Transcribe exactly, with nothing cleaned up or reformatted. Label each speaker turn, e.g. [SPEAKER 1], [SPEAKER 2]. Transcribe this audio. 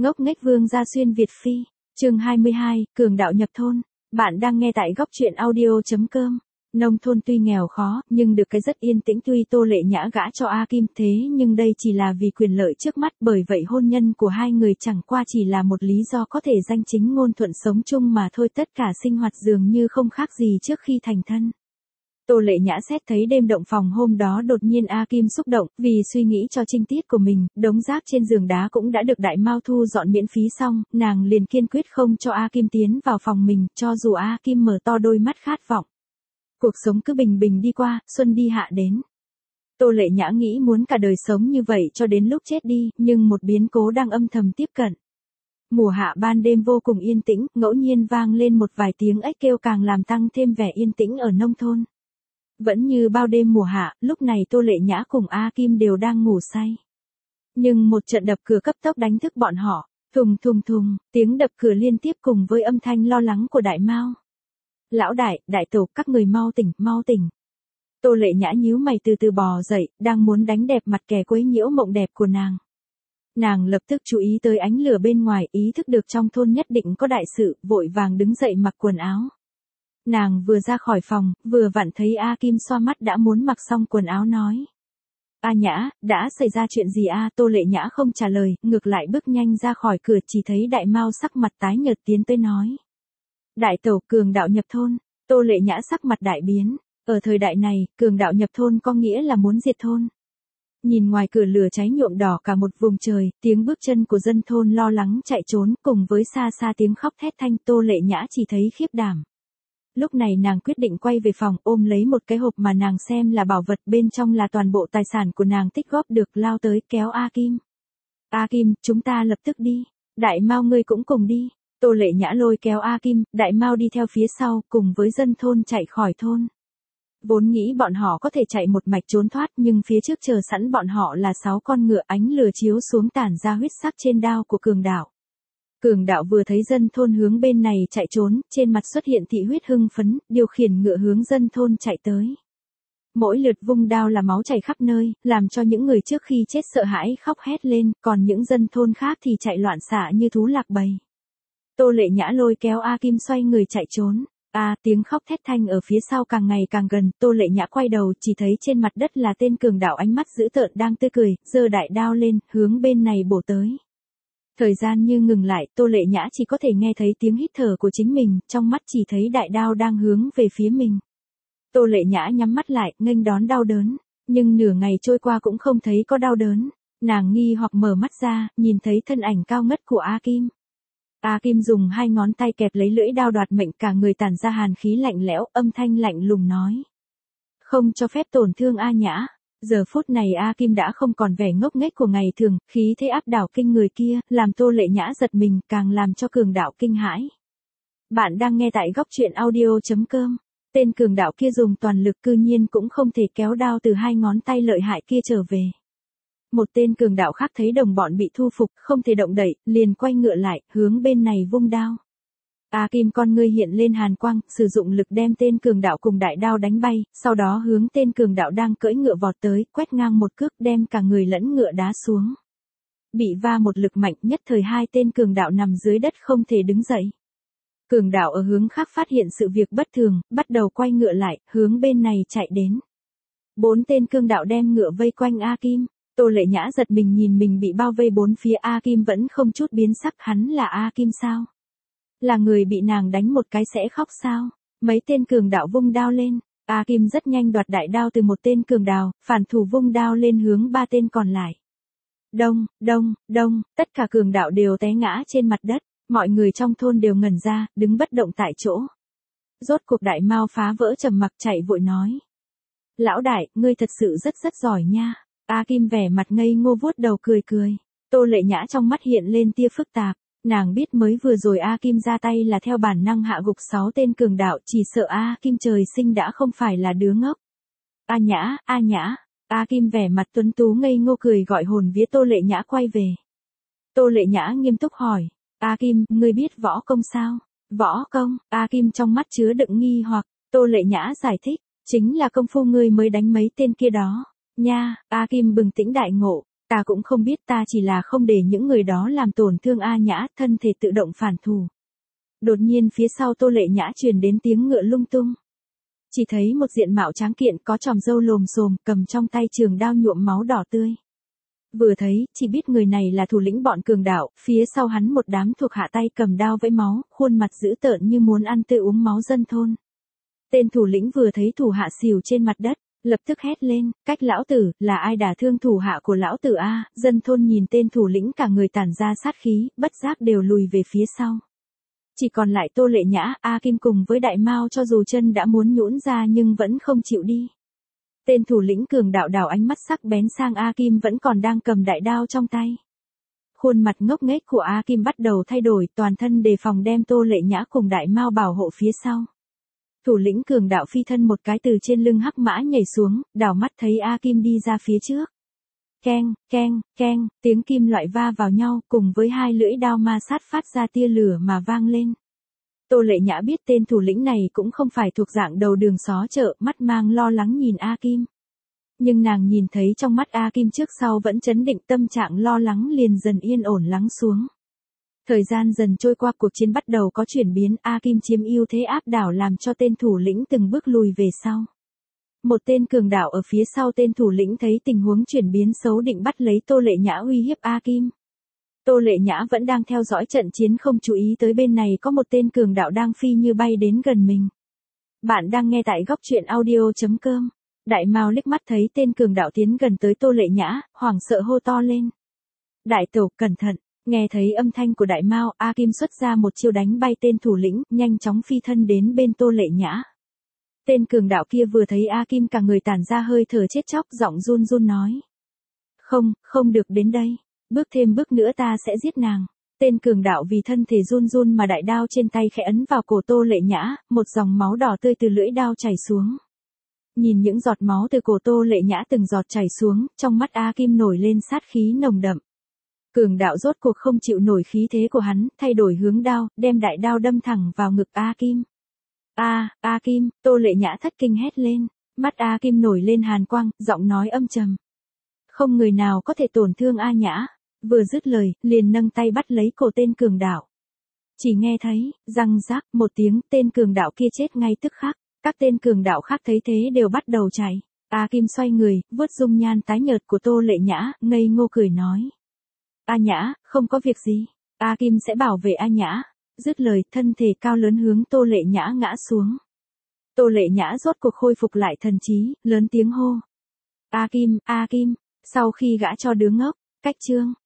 [SPEAKER 1] Ngốc nghếch Vương gia xuyên Việt Phi, chương hai mươi hai, cường đạo nhập thôn. Bạn đang nghe tại góc truyện audio.com. Nông thôn tuy nghèo khó, nhưng được cái rất yên tĩnh. Tuy Tô Lệ Nhã gả cho A Kim, thế nhưng đây chỉ là vì quyền lợi trước mắt, bởi vậy hôn nhân của hai người chẳng qua chỉ là một lý do có thể danh chính ngôn thuận sống chung mà thôi. Tất cả sinh hoạt dường như không khác gì trước khi thành thân. Tô Lệ Nhã xét thấy đêm động phòng hôm đó đột nhiên A Kim xúc động, vì suy nghĩ cho trinh tiết của mình, đống rác trên giường đá cũng đã được Đại Mao thu dọn miễn phí xong, nàng liền kiên quyết không cho A Kim tiến vào phòng mình, cho dù A Kim mở to đôi mắt khát vọng. Cuộc sống cứ bình bình đi qua, xuân đi hạ đến. Tô Lệ Nhã nghĩ muốn cả đời sống như vậy cho đến lúc chết đi, nhưng một biến cố đang âm thầm tiếp cận. Mùa hạ ban đêm vô cùng yên tĩnh, ngẫu nhiên vang lên một vài tiếng ếch kêu càng làm tăng thêm vẻ yên tĩnh ở nông thôn. Vẫn như bao đêm mùa hạ, lúc này Tô Lệ Nhã cùng A Kim đều đang ngủ say. Nhưng một trận đập cửa cấp tốc đánh thức bọn họ, thùng thùng thùng, tiếng đập cửa liên tiếp cùng với âm thanh lo lắng của Đại Mao. Lão đại, đại tổ, các người mau tỉnh, mau tỉnh. Tô Lệ Nhã nhíu mày từ từ bò dậy, đang muốn đánh đẹp mặt kẻ quấy nhiễu mộng đẹp của nàng. Nàng lập tức chú ý tới ánh lửa bên ngoài, ý thức được trong thôn nhất định có đại sự, vội vàng đứng dậy mặc quần áo. Nàng vừa ra khỏi phòng, vừa vặn thấy A Kim xoa mắt đã muốn mặc xong quần áo nói. A Nhã, đã xảy ra chuyện gì a? Tô Lệ Nhã không trả lời, ngược lại bước nhanh ra khỏi cửa, chỉ thấy Đại Mao sắc mặt tái nhợt tiến tới nói. Đại tẩu, cường đạo nhập thôn. Tô Lệ Nhã sắc mặt đại biến, ở thời đại này, cường đạo nhập thôn có nghĩa là muốn diệt thôn. Nhìn ngoài cửa lửa cháy nhuộm đỏ cả một vùng trời, tiếng bước chân của dân thôn lo lắng chạy trốn, cùng với xa xa tiếng khóc thét thanh, Tô Lệ Nhã chỉ thấy khiếp đảm. Lúc này nàng quyết định quay về phòng, ôm lấy một cái hộp mà nàng xem là bảo vật, bên trong là toàn bộ tài sản của nàng tích góp được, lao tới kéo A Kim. A Kim, chúng ta lập tức đi. Đại Mao ngươi cũng cùng đi. Tô Lệ Nhã lôi kéo A Kim, Đại Mao đi theo phía sau, cùng với dân thôn chạy khỏi thôn. Vốn nghĩ bọn họ có thể chạy một mạch trốn thoát, nhưng phía trước chờ sẵn bọn họ là sáu con ngựa, ánh lửa chiếu xuống tản ra huyết sắc trên đao của cường đạo. Cường đạo vừa thấy dân thôn hướng bên này chạy trốn, trên mặt xuất hiện thị huyết hưng phấn, điều khiển ngựa hướng dân thôn chạy tới. Mỗi lượt vung đao là máu chảy khắp nơi, làm cho những người trước khi chết sợ hãi khóc hét lên, còn những dân thôn khác thì chạy loạn xạ như thú lạc bầy. Tô Lệ Nhã lôi kéo A Kim xoay người chạy trốn. A à, tiếng khóc thét thanh ở phía sau càng ngày càng gần, Tô Lệ Nhã quay đầu chỉ thấy trên mặt đất là tên cường đạo ánh mắt dữ tợn đang tươi cười, giơ đại đao lên, hướng bên này bổ tới. Thời gian như ngừng lại, Tô Lệ Nhã chỉ có thể nghe thấy tiếng hít thở của chính mình, trong mắt chỉ thấy đại đao đang hướng về phía mình. Tô Lệ Nhã nhắm mắt lại, nghênh đón đau đớn, nhưng nửa ngày trôi qua cũng không thấy có đau đớn. Nàng nghi hoặc mở mắt ra, nhìn thấy thân ảnh cao ngất của A Kim. A Kim dùng hai ngón tay kẹp lấy lưỡi đao đoạt mệnh, cả người tản ra hàn khí lạnh lẽo, âm thanh lạnh lùng nói. Không cho phép tổn thương A Nhã. Giờ phút này A Kim đã không còn vẻ ngốc nghếch của ngày thường, khí thế áp đảo kinh người kia, làm Tô Lệ Nhã giật mình, càng làm cho cường đạo kinh hãi. Bạn đang nghe tại góc truyện audio.com. Tên cường đạo kia dùng toàn lực cư nhiên cũng không thể kéo đao từ hai ngón tay lợi hại kia trở về. Một tên cường đạo khác thấy đồng bọn bị thu phục, không thể động đậy, liền quay ngựa lại, hướng bên này vung đao. A Kim con ngươi hiện lên hàn quang, sử dụng lực đem tên cường đạo cùng đại đao đánh bay, sau đó hướng tên cường đạo đang cưỡi ngựa vọt tới, quét ngang một cước đem cả người lẫn ngựa đá xuống. Bị va một lực mạnh, nhất thời hai tên cường đạo nằm dưới đất không thể đứng dậy. Cường đạo ở hướng khác phát hiện sự việc bất thường, bắt đầu quay ngựa lại, hướng bên này chạy đến. Bốn tên cường đạo đem ngựa vây quanh A Kim. Tô Lệ Nhã giật mình nhìn mình bị bao vây bốn phía, A Kim vẫn không chút biến sắc, hắn là A Kim sao? Là người bị nàng đánh một cái sẽ khóc sao? Mấy tên cường đạo vung đao lên, A Kim rất nhanh đoạt đại đao từ một tên cường đạo, phản thủ vung đao lên hướng ba tên còn lại. Đông, đông, đông, tất cả cường đạo đều té ngã trên mặt đất, mọi người trong thôn đều ngẩn ra, đứng bất động tại chỗ. Rốt cuộc Đại Mao phá vỡ trầm mặc chạy vội nói. Lão đại, ngươi thật sự rất rất giỏi nha. A Kim vẻ mặt ngây ngô vuốt đầu cười cười. Tô Lệ Nhã trong mắt hiện lên tia phức tạp. Nàng biết mới vừa rồi A Kim ra tay là theo bản năng hạ gục sáu tên cường đạo, chỉ sợ A Kim trời sinh đã không phải là đứa ngốc. A Nhã, A Nhã, A Kim vẻ mặt tuấn tú ngây ngô cười gọi hồn vía Tô Lệ Nhã quay về. Tô Lệ Nhã nghiêm túc hỏi, A Kim, ngươi biết võ công sao? Võ công? A Kim trong mắt chứa đựng nghi hoặc. Tô Lệ Nhã giải thích, chính là công phu ngươi mới đánh mấy tên kia đó. Nha, A Kim bừng tỉnh đại ngộ. Ta cũng không biết, ta chỉ là không để những người đó làm tổn thương A Nhã, thân thể tự động phản thù. Đột nhiên phía sau Tô Lệ Nhã truyền đến tiếng ngựa lung tung. Chỉ thấy một diện mạo tráng kiện có tròm râu lồm xồm, cầm trong tay trường đao nhuộm máu đỏ tươi. Vừa thấy, chỉ biết người này là thủ lĩnh bọn cường đạo, phía sau hắn một đám thuộc hạ tay cầm đao vẫy máu, khuôn mặt dữ tợn như muốn ăn tươi uống máu dân thôn. Tên thủ lĩnh vừa thấy thủ hạ xỉu trên mặt đất, lập tức hét lên, cách lão tử, là ai đả thương thủ hạ của lão tử a? Dân thôn nhìn tên thủ lĩnh cả người tản ra sát khí, bất giác đều lùi về phía sau. Chỉ còn lại Tô Lệ Nhã, A Kim cùng với Đại Mao cho dù chân đã muốn nhũn ra nhưng vẫn không chịu đi. Tên thủ lĩnh cường đạo đảo ánh mắt sắc bén sang A Kim vẫn còn đang cầm đại đao trong tay. Khuôn mặt ngốc nghếch của A Kim bắt đầu thay đổi, toàn thân đề phòng đem Tô Lệ Nhã cùng Đại Mao bảo hộ phía sau. Thủ lĩnh cường đạo phi thân một cái từ trên lưng hắc mã nhảy xuống, đảo mắt thấy A Kim đi ra phía trước. Keng, keng, keng, tiếng kim loại va vào nhau cùng với hai lưỡi đao ma sát phát ra tia lửa mà vang lên. Tô Lệ Nhã biết tên thủ lĩnh này cũng không phải thuộc dạng đầu đường xó chợ, mắt mang lo lắng nhìn A Kim. Nhưng nàng nhìn thấy trong mắt A Kim trước sau vẫn trấn định, tâm trạng lo lắng liền dần yên ổn lắng xuống. Thời gian dần trôi qua, cuộc chiến bắt đầu có chuyển biến, A Kim chiếm ưu thế áp đảo làm cho tên thủ lĩnh từng bước lùi về sau. Một tên cường đạo ở phía sau tên thủ lĩnh thấy tình huống chuyển biến xấu định bắt lấy Tô Lệ Nhã uy hiếp A Kim. Tô Lệ Nhã vẫn đang theo dõi trận chiến không chú ý tới bên này có một tên cường đạo đang phi như bay đến gần mình. Bạn đang nghe tại góc truyện audio chấm com. Đại Mao liếc mắt thấy tên cường đạo tiến gần tới Tô Lệ Nhã, hoảng sợ hô to lên. Đại tẩu, cẩn thận. Nghe thấy âm thanh của Đại Mao, A Kim xuất ra một chiêu đánh bay tên thủ lĩnh, nhanh chóng phi thân đến bên Tô Lệ Nhã. Tên cường đạo kia vừa thấy A Kim cả người tản ra hơi thở chết chóc, giọng run run nói. Không, không được đến đây. Bước thêm bước nữa ta sẽ giết nàng. Tên cường đạo vì thân thể run run mà đại đao trên tay khẽ ấn vào cổ Tô Lệ Nhã, một dòng máu đỏ tươi từ lưỡi đao chảy xuống. Nhìn những giọt máu từ cổ Tô Lệ Nhã từng giọt chảy xuống, trong mắt A Kim nổi lên sát khí nồng đậm. Cường đạo rốt cuộc không chịu nổi khí thế của hắn, thay đổi hướng đao, đem đại đao đâm thẳng vào ngực A Kim. A, A Kim, Tô Lệ Nhã thất kinh hét lên, mắt A Kim nổi lên hàn quang, giọng nói âm trầm. Không người nào có thể tổn thương A Nhã. Vừa dứt lời, liền nâng tay bắt lấy cổ tên cường đạo. Chỉ nghe thấy, răng rác, một tiếng, tên cường đạo kia chết ngay tức khắc. Các tên cường đạo khác thấy thế đều bắt đầu chạy. A Kim xoay người, vuốt dung nhan tái nhợt của Tô Lệ Nhã, ngây ngô cười nói. A Nhã, không có việc gì. A Kim sẽ bảo vệ A Nhã. Dứt lời, thân thể cao lớn hướng Tô Lệ Nhã ngã xuống. Tô Lệ Nhã rốt cuộc khôi phục lại thần trí, lớn tiếng hô. A Kim, A Kim, sau khi gã cho đứa ngốc, cách chương.